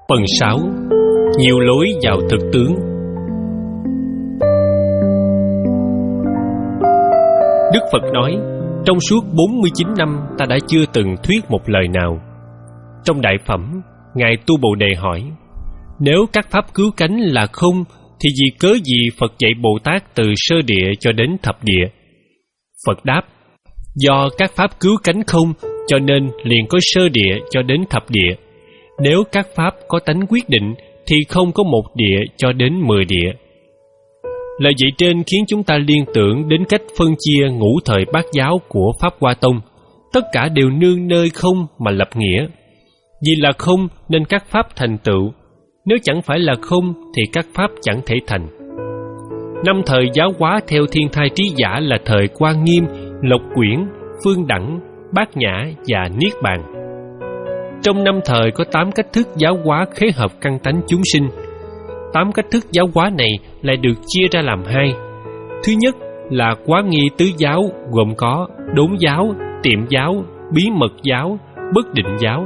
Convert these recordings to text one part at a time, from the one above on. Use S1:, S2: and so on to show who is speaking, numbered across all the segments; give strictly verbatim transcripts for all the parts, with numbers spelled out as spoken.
S1: Phần sáu. Nhiều lối vào thực tướng. Đức Phật nói, trong suốt bốn mươi chín năm ta đã chưa từng thuyết một lời nào. Trong Đại Phẩm, Ngài Tu Bồ Đề hỏi, nếu các pháp cứu cánh là không, thì vì cớ gì Phật dạy Bồ Tát từ sơ địa cho đến thập địa? Phật đáp, do các pháp cứu cánh không, cho nên liền có sơ địa cho đến thập địa. Nếu các pháp có tánh quyết định, thì không có một địa cho đến mười địa. Lời dạy trên khiến chúng ta liên tưởng đến cách phân chia ngũ thời bát giáo của Pháp Hoa Tông. Tất cả đều nương nơi không mà lập nghĩa. Vì là không nên các pháp thành tựu. Nếu chẳng phải là không thì các pháp chẳng thể thành. Năm thời giáo hóa theo Thiên Thai Trí Giả là thời Quan Nghiêm, Lộc Quyển, Phương Đẳng, Bát Nhã và Niết Bàn. Trong năm thời có tám cách thức giáo hóa khế hợp căn tánh chúng sinh. Tám cách thức giáo hóa này lại được chia ra làm hai. Thứ nhất là Quá Nghi Tứ Giáo, gồm có Đốn Giáo, Tiệm Giáo, Bí Mật Giáo, Bất Định Giáo.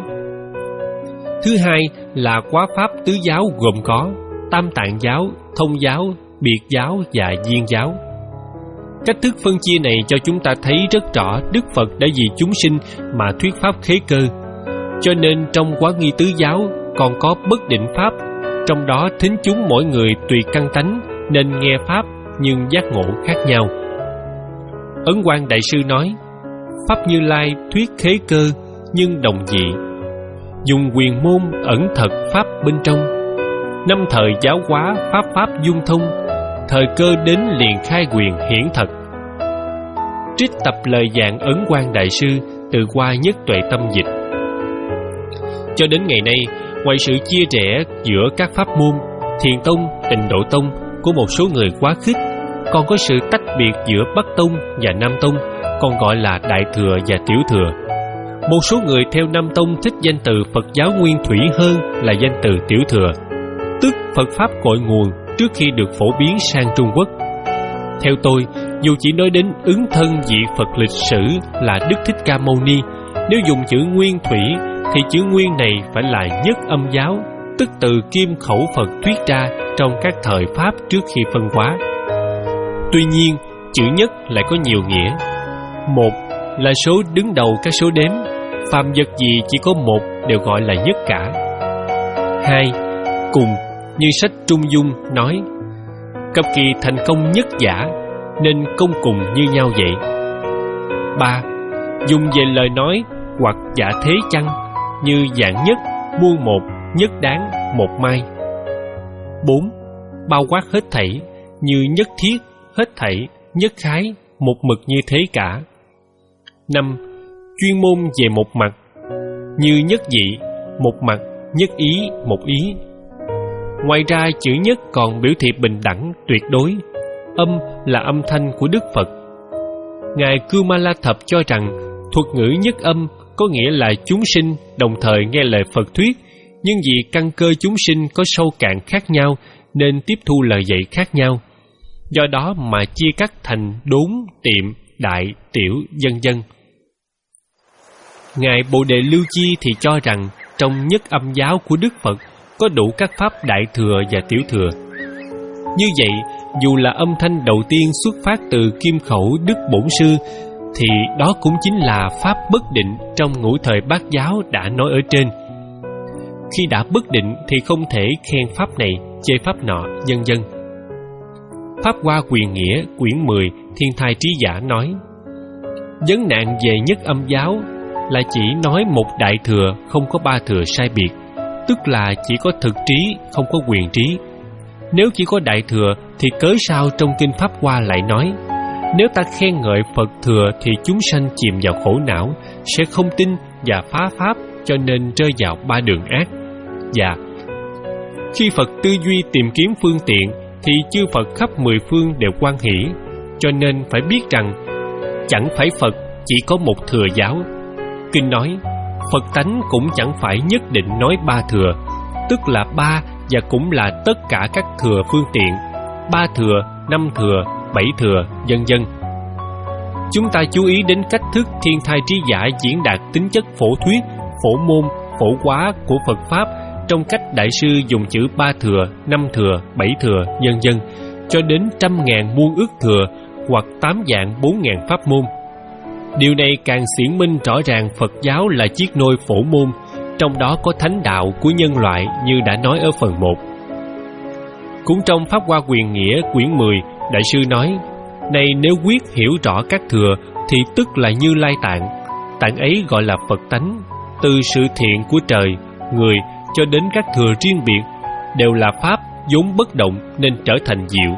S1: Thứ hai là Quá Pháp Tứ Giáo, gồm có Tam Tạng Giáo, Thông Giáo, Biệt Giáo và Duyên Giáo. Cách thức phân chia này cho chúng ta thấy rất rõ Đức Phật đã vì chúng sinh mà thuyết pháp khế cơ. Cho nên trong Quá Nghi Tứ Giáo còn có bất định pháp, trong đó thính chúng mỗi người tùy căn tánh nên nghe pháp nhưng giác ngộ khác nhau. Ấn Quang Đại Sư nói, Pháp Như Lai thuyết khế cơ nhưng đồng dị, dùng quyền môn ẩn thật pháp bên trong. Năm thời giáo hóa pháp pháp dung thông, thời cơ đến liền khai quyền hiển thật. Trích tập lời giảng Ấn Quang Đại Sư từ qua Nhất Tuệ Tâm dịch. Cho đến ngày nay, ngoài sự chia rẽ giữa các pháp môn, Thiền Tông, Tịnh Độ Tông của một số người quá khích, còn có sự tách biệt giữa Bắc Tông và Nam Tông, còn gọi là Đại Thừa và Tiểu Thừa. Một số người theo Nam Tông thích danh từ Phật giáo Nguyên Thủy hơn là danh từ Tiểu Thừa, tức Phật Pháp cội nguồn trước khi được phổ biến sang Trung Quốc. Theo tôi, dù chỉ nói đến ứng thân vị Phật lịch sử là Đức Thích Ca Mâu Ni, nếu dùng chữ Nguyên Thủy thì chữ Nguyên này phải là Nhất Âm Giáo, tức từ kim khẩu Phật thuyết ra trong các thời Pháp trước khi phân hóa. Tuy nhiên, chữ Nhất lại có nhiều nghĩa. Một là số đứng đầu các số đếm, phàm vật gì chỉ có một đều gọi là nhất cả. Hai, cùng, như sách Trung Dung nói, cập kỳ thành công nhất giả, nên công cùng như nhau vậy. Ba, dùng về lời nói hoặc giả thế chăng, như dạng nhất, muôn một, nhất đáng, một mai. Bốn, bao quát hết thảy, như nhất thiết, hết thảy, nhất khái, một mực như thế cả. Năm, chuyên môn về một mặt, như nhất dị, một mặt, nhất ý, một ý. Ngoài ra chữ nhất còn biểu thị bình đẳng, tuyệt đối. Âm là âm thanh của Đức Phật. Ngài Kumala Thập cho rằng thuật ngữ nhất âm có nghĩa là chúng sinh đồng thời nghe lời Phật thuyết, nhưng vì căn cơ chúng sinh có sâu cạn khác nhau nên tiếp thu lời dạy khác nhau. Do đó mà chia cắt thành đốn, tiệm, đại, tiểu, vân vân. Ngài Bồ Đề Lưu Chi thì cho rằng trong nhất âm giáo của Đức Phật có đủ các pháp đại thừa và tiểu thừa. Như vậy, dù là âm thanh đầu tiên xuất phát từ kim khẩu Đức Bổn Sư, thì đó cũng chính là pháp bất định trong ngũ thời bát giáo đã nói ở trên. Khi đã bất định thì không thể khen pháp này, chê pháp nọ, vân vân. Pháp Hoa Quyền Nghĩa, quyển mười, Thiên Thai Trí Giả nói, vấn nạn về nhất âm giáo là chỉ nói một đại thừa không có ba thừa sai biệt, tức là chỉ có thực trí, không có quyền trí. Nếu chỉ có đại thừa thì cớ sao trong kinh Pháp Hoa lại nói, nếu ta khen ngợi Phật thừa thì chúng sanh chìm vào khổ não, sẽ không tin và phá pháp, cho nên rơi vào ba đường ác. Và khi Phật tư duy tìm kiếm phương tiện thì chư Phật khắp mười phương đều hoan hỷ, cho nên phải biết rằng chẳng phải Phật chỉ có một thừa giáo. Kinh nói Phật tánh cũng chẳng phải nhất định nói ba thừa, tức là ba và cũng là tất cả các thừa phương tiện, ba thừa, năm thừa, bảy thừa, vân vân. Chúng ta chú ý đến cách thức Thiên Thai Trí Giả diễn đạt tính chất phổ thuyết, phổ môn, phổ quá của Phật Pháp trong cách đại sư dùng chữ ba thừa, năm thừa, bảy thừa, vân vân, cho đến trăm ngàn muôn ước thừa hoặc tám vạn bốn ngàn pháp môn. Điều này càng xiển minh rõ ràng Phật giáo là chiếc nôi phổ môn, trong đó có thánh đạo của nhân loại như đã nói ở phần một. Cũng trong Pháp Hoa Quyền Nghĩa quyển mười, đại sư nói: này nếu quyết hiểu rõ các thừa thì tức là Như Lai Tạng. Tạng ấy gọi là Phật tánh, từ sự thiện của trời, người cho đến các thừa riêng biệt đều là pháp vốn bất động nên trở thành diệu.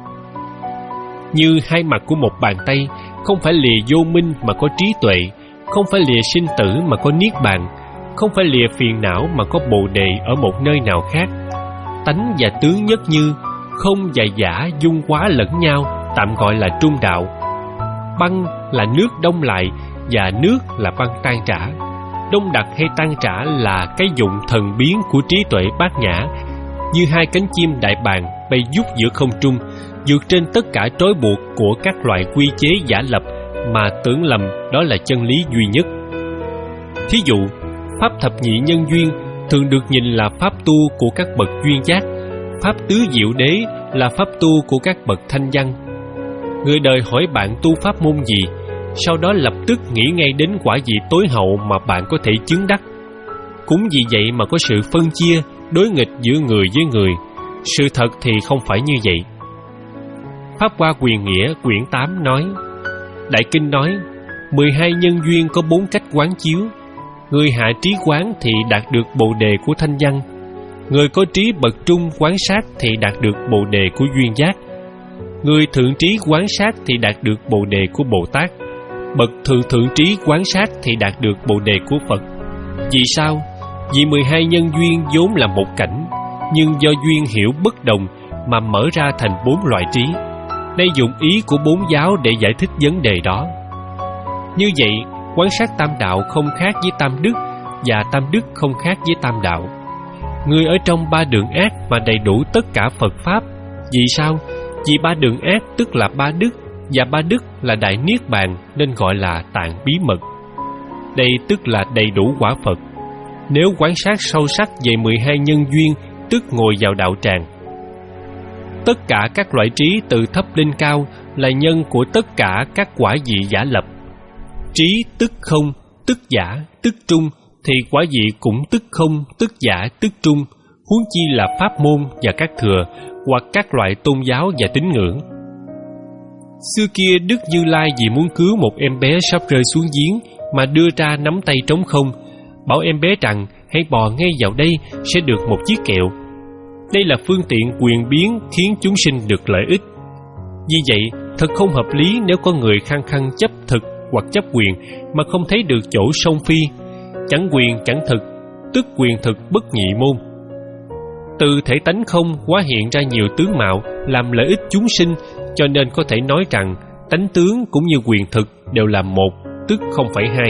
S1: Như hai mặt của một bàn tay, không phải lìa vô minh mà có trí tuệ, không phải lìa sinh tử mà có niết bàn, không phải lìa phiền não mà có bồ đề ở một nơi nào khác. Tánh và tướng nhất như, không và giả dung hóa lẫn nhau, tạm gọi là trung đạo. Băng là nước đông lại và nước là băng tan trả. Đông đặc hay tan trả là cái dụng thần biến của trí tuệ bát nhã, như hai cánh chim đại bàng bay vút giữa không trung, vượt trên tất cả trói buộc của các loại quy chế giả lập mà tưởng lầm đó là chân lý duy nhất. Thí dụ, pháp thập nhị nhân duyên thường được nhìn là pháp tu của các bậc duyên giác, pháp tứ diệu đế là pháp tu của các bậc thanh văn. Người đời hỏi bạn tu pháp môn gì, sau đó lập tức nghĩ ngay đến quả vị tối hậu mà bạn có thể chứng đắc. Cũng vì vậy mà có sự phân chia, đối nghịch giữa người với người. Sự thật thì không phải như vậy. Pháp Hoa Quyền Nghĩa quyển tám nói: Đại Kinh nói, mười hai nhân duyên có bốn cách quán chiếu. Người hạ trí quán thì đạt được bồ đề của thanh văn. Người có trí bậc trung quán sát thì đạt được bồ đề của duyên giác. Người thượng trí quán sát thì đạt được bồ đề của Bồ Tát. Bậc thượng thượng trí quán sát thì đạt được bồ đề của Phật. Vì sao? Vì mười hai nhân duyên vốn là một cảnh, nhưng do duyên hiểu bất đồng mà mở ra thành bốn loại trí. Đây dụng ý của bốn giáo để giải thích vấn đề đó. Như vậy, quán sát tam đạo không khác với tam đức, và tam đức không khác với tam đạo. Người ở trong ba đường ác mà đầy đủ tất cả Phật Pháp. Vì sao? Vì ba đường ác tức là ba đức, và ba đức là đại niết bàn nên gọi là tạng bí mật. Đây tức là đầy đủ quả Phật. Nếu quán sát sâu sắc về mười hai nhân duyên, tức ngồi vào đạo tràng. Tất cả các loại trí từ thấp lên cao là nhân của tất cả các quả vị giả lập. Trí tức không, tức giả, tức trung, thì quả vị cũng tức không, tức giả, tức trung, huống chi là pháp môn và các thừa, hoặc các loại tôn giáo và tín ngưỡng. Xưa kia Đức Như Lai vì muốn cứu một em bé sắp rơi xuống giếng mà đưa ra nắm tay trống không, bảo em bé rằng hãy bò ngay vào đây sẽ được một chiếc kẹo. Đây là phương tiện quyền biến khiến chúng sinh được lợi ích. Vì vậy, thật không hợp lý nếu có người khăng khăng chấp thực hoặc chấp quyền mà không thấy được chỗ song phi. Chẳng quyền chẳng thực, tức quyền thực bất nhị môn. Từ thể tánh không hóa hiện ra nhiều tướng mạo làm lợi ích chúng sinh, cho nên có thể nói rằng tánh tướng cũng như quyền thực đều là một, tức không phải hai.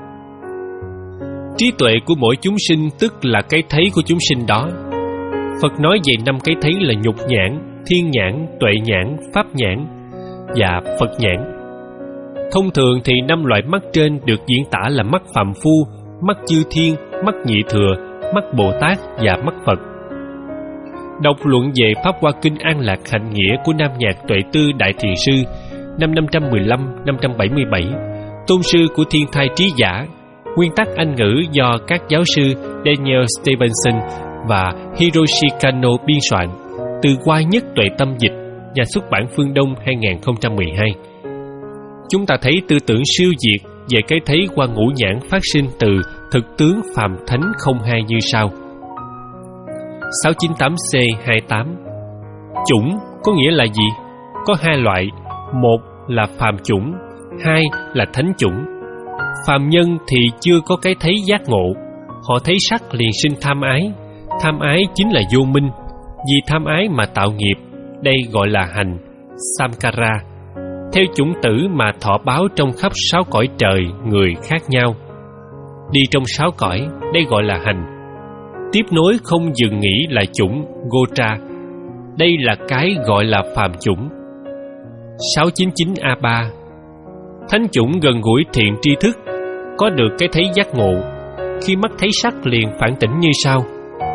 S1: Trí tuệ của mỗi chúng sinh tức là cái thấy của chúng sinh đó. Phật nói về năm cái thấy là nhục nhãn, thiên nhãn, tuệ nhãn, pháp nhãn và Phật nhãn. Thông thường thì năm loại mắt trên được diễn tả là mắt phàm phu, mắt chư thiên, mắt nhị thừa, mắt Bồ Tát và mắt Phật. Đọc luận về Pháp Hoa Kinh An Lạc Hạnh Nghĩa của Nam Nhạc Tuệ Tư Đại Thiền Sư năm năm trăm mười lăm đến năm trăm bảy mươi bảy, tôn sư của Thiên Thai Trí Giả, nguyên tắc Anh ngữ do các giáo sư Daniel Stevenson và Hiroshi Kano biên soạn, từ Hoa Nhất Tuệ Tâm dịch, nhà xuất bản Phương Đông hai không một hai. Chúng ta thấy tư tưởng siêu diệt về cái thấy qua ngũ nhãn phát sinh từ thực tướng phàm thánh không hai như sau. sáu chín tám C hai tám. Chủng có nghĩa là gì? Có hai loại, một là phàm chủng, hai là thánh chủng. Phàm nhân thì chưa có cái thấy giác ngộ, họ thấy sắc liền sinh tham ái. Tham ái chính là vô minh, vì tham ái mà tạo nghiệp, đây gọi là hành, samkara. Theo chủng tử mà thọ báo trong khắp sáu cõi trời người khác nhau. Đi trong sáu cõi, đây gọi là hành. Tiếp nối không dừng nghỉ là chủng gotra, đây là cái gọi là phàm chủng. sáu chín chín A ba. Thánh chủng gần gũi thiện tri thức, có được cái thấy giác ngộ. Khi mắt thấy sắc liền phản tỉnh như sau: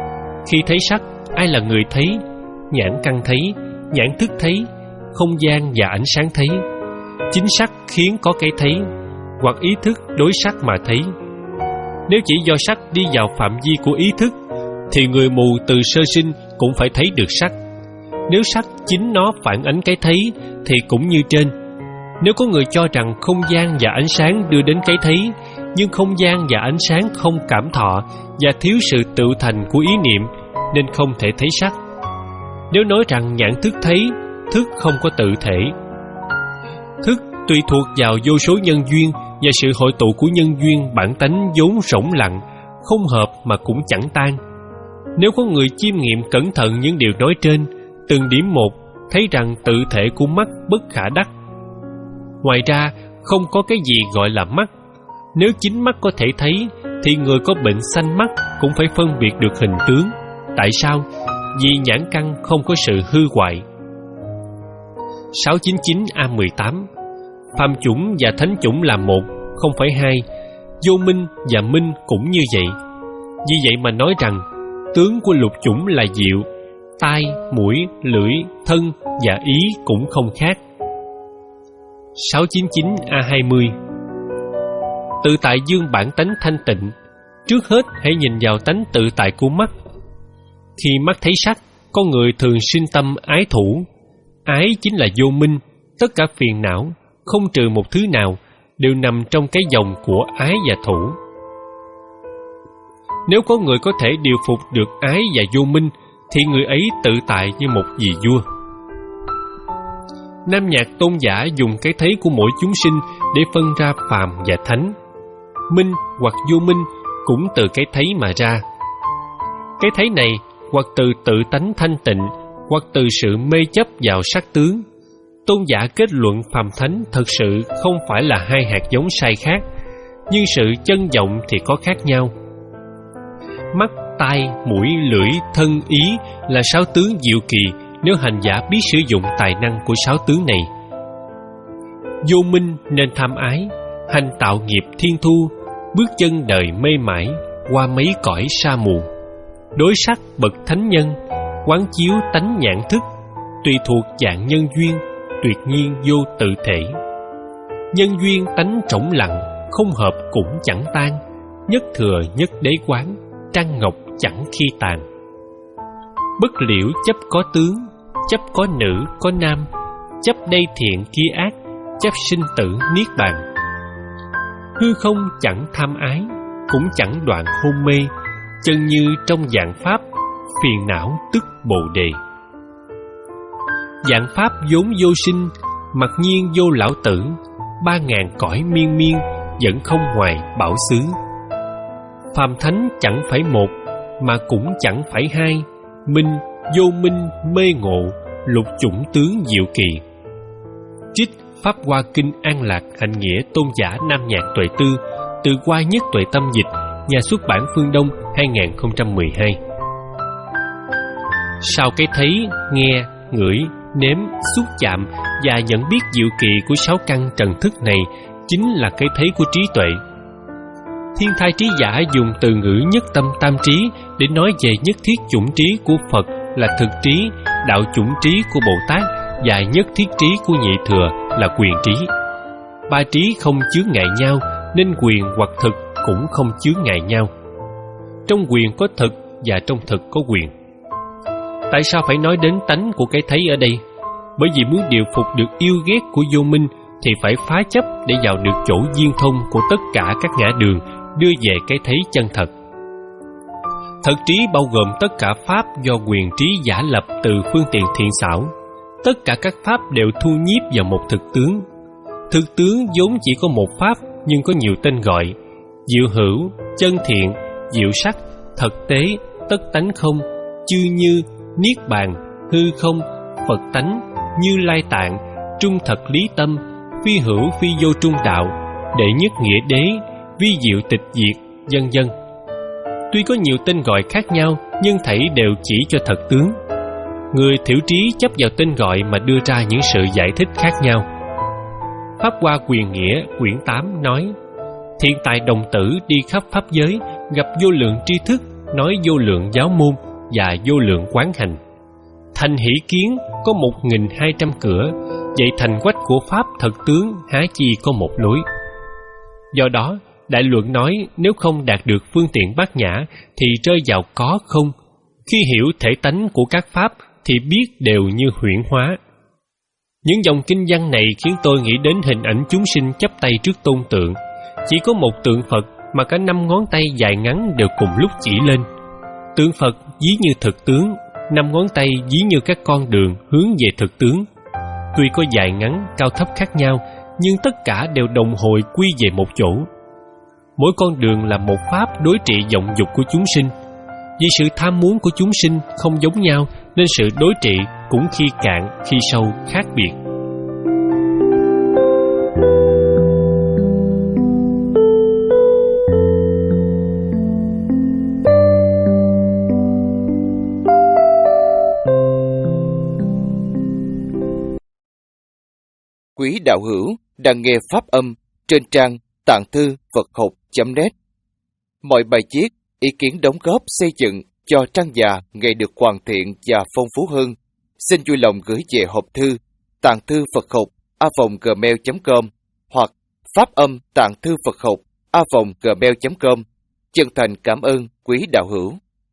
S1: Khi thấy sắc, ai là người thấy? Nhãn căn thấy, nhãn thức thấy, không gian và ánh sáng thấy. Chính sắc khiến có cái thấy, hoặc ý thức đối sắc mà thấy. Nếu chỉ do sắc đi vào phạm vi của ý thức, thì người mù từ sơ sinh cũng phải thấy được sắc. Nếu sắc chính nó phản ánh cái thấy, thì cũng như trên. Nếu có người cho rằng không gian và ánh sáng đưa đến cái thấy, nhưng không gian và ánh sáng không cảm thọ và thiếu sự tự thành của ý niệm, nên không thể thấy sắc. Nếu nói rằng nhãn thức thấy, thức không có tự thể. Thức tùy thuộc vào vô số nhân duyên và sự hội tụ của nhân duyên bản tánh vốn rỗng lặng, không hợp mà cũng chẳng tan. Nếu có người chiêm nghiệm cẩn thận những điều nói trên, từng điểm một, thấy rằng tự thể của mắt bất khả đắc. Ngoài ra, không có cái gì gọi là mắt. Nếu chính mắt có thể thấy, thì người có bệnh xanh mắt cũng phải phân biệt được hình tướng. Tại sao? Vì nhãn căn không có sự hư hoại. sáu chín chín A mười tám. Phàm chủng và thánh chủng là một, không phải hai. Vô minh và minh cũng như vậy. Vì vậy mà nói rằng tướng của lục chủng là diệu, tai, mũi, lưỡi, thân và ý cũng không khác. sáu chín chín A hai mươi. Tự tại dương bản tánh thanh tịnh. Trước hết hãy nhìn vào tánh tự tại của mắt. Khi mắt thấy sắc, con người thường sinh tâm ái thủ. Ái chính là vô minh. Tất cả phiền não, không trừ một thứ nào, đều nằm trong cái vòng của ái và thủ. Nếu có người có thể điều phục được ái và vô minh, thì người ấy tự tại như một vị vua. Nam nhạc tôn giả dùng cái thấy của mỗi chúng sinh để phân ra phàm và thánh. Minh hoặc vô minh cũng từ cái thấy mà ra. Cái thấy này hoặc từ tự tánh thanh tịnh, hoặc từ sự mê chấp vào sắc tướng. Tôn giả kết luận phàm thánh thật sự không phải là hai hạt giống sai khác, nhưng sự chân vọng thì có khác nhau. Mắt, tai, mũi, lưỡi, thân, ý là sáu tướng diệu kỳ nếu hành giả biết sử dụng tài năng của sáu tướng này. Vô minh nên tham ái, hành tạo nghiệp thiên thu, bước chân đời mê mải, qua mấy cõi sa mù. Đối sắc bậc thánh nhân, quán chiếu tánh nhãn thức, tùy thuộc dạng nhân duyên, tuyệt nhiên vô tự thể. Nhân duyên tánh trống lặng, không hợp cũng chẳng tan, nhất thừa nhất đế quán, trăng ngọc chẳng khi tàn. Bất liễu chấp có tướng, chấp có nữ có nam, chấp đây thiện kia ác, chấp sinh tử niết bàn. Hư không chẳng tham ái, cũng chẳng đoạn hôn mê, chân như trong dạng pháp, phiền não tức bồ đề. Dạng pháp vốn vô sinh, mặc nhiên vô lão tử, ba ngàn cõi miên miên, vẫn không ngoài bảo xứ. Phàm thánh chẳng phải một, mà cũng chẳng phải hai, minh, vô minh, mê ngộ, lục chủng tướng diệu kỳ. Trích Pháp Hoa Kinh An Lạc Hạnh Nghĩa Tôn giả Nam Nhạc Tuệ Tư, từ Qua Nhất Tuệ Tâm dịch, nhà xuất bản Phương Đông hai không một hai. Sau cái thấy, nghe, ngửi, nếm, xúc chạm và nhận biết diệu kỳ của sáu căn trần thức này chính là cái thấy của trí tuệ. Thiên thai trí giả dùng từ ngữ nhất tâm tam trí để nói về nhất thiết chủng trí của Phật là thực trí, đạo chủng trí của Bồ Tát và nhất thiết trí của Nhị Thừa là quyền trí. Ba trí không chướng ngại nhau nên quyền hoặc thực cũng không chướng ngại nhau. Trong quyền có thực và trong thực có quyền. Tại sao phải nói đến tánh của cái thấy ở đây? Bởi vì muốn điều phục được yêu ghét của vô minh thì phải phá chấp để vào được chỗ viên thông của tất cả các ngã đường, đưa về cái thấy chân thật. Thật trí bao gồm tất cả pháp do quyền trí giả lập từ phương tiện thiện xảo. Tất cả các pháp đều thu nhiếp vào một thực tướng. Thực tướng vốn chỉ có một pháp nhưng có nhiều tên gọi: diệu hữu, chân thiện, diệu sắc, thật tế, tất tánh không, chư như, niết bàn, hư không, Phật tánh, Như Lai tạng, trung thật lý tâm, phi hữu phi vô trung đạo, đệ nhất nghĩa đế, vi diệu tịch diệt, vân vân. Tuy có nhiều tên gọi khác nhau, nhưng thảy đều chỉ cho thật tướng. Người thiểu trí chấp vào tên gọi mà đưa ra những sự giải thích khác nhau. Pháp Hoa Quyền Nghĩa quyển tám nói: Thiện tài đồng tử đi khắp pháp giới, gặp vô lượng tri thức, nói vô lượng giáo môn, và vô lượng quán hành. Thành Hỷ Kiến có một nghìn hai trăm cửa, vậy thành quách của Pháp thật tướng há chi có một lối. Do đó, Đại Luận nói nếu không đạt được phương tiện bát nhã thì rơi vào có không. Khi hiểu thể tánh của các Pháp thì biết đều như huyễn hóa. Những dòng kinh văn này khiến tôi nghĩ đến hình ảnh chúng sinh chắp tay trước tôn tượng. Chỉ có một tượng Phật mà cả năm ngón tay dài ngắn đều cùng lúc chỉ lên. Tượng Phật ví như thực tướng, năm ngón tay ví như các con đường hướng về thực tướng. Tuy có dài ngắn, cao thấp khác nhau, nhưng tất cả đều đồng hội quy về một chỗ. Mỗi con đường là một pháp đối trị vọng dục của chúng sinh. Vì sự tham muốn của chúng sinh không giống nhau nên sự đối trị cũng khi cạn khi sâu khác biệt.
S2: Quý đạo hữu đang nghe pháp âm trên trang tạng thư Phật học chấm net. Mọi bài viết, ý kiến đóng góp xây dựng cho trang già ngày được hoàn thiện và phong phú hơn, xin vui lòng gửi về hộp thư tạng thư Phật học a vòng gmail chấm com hoặc pháp âm tạng thư Phật học a vòng gmail chấm com. Chân thành cảm ơn quý đạo hữu.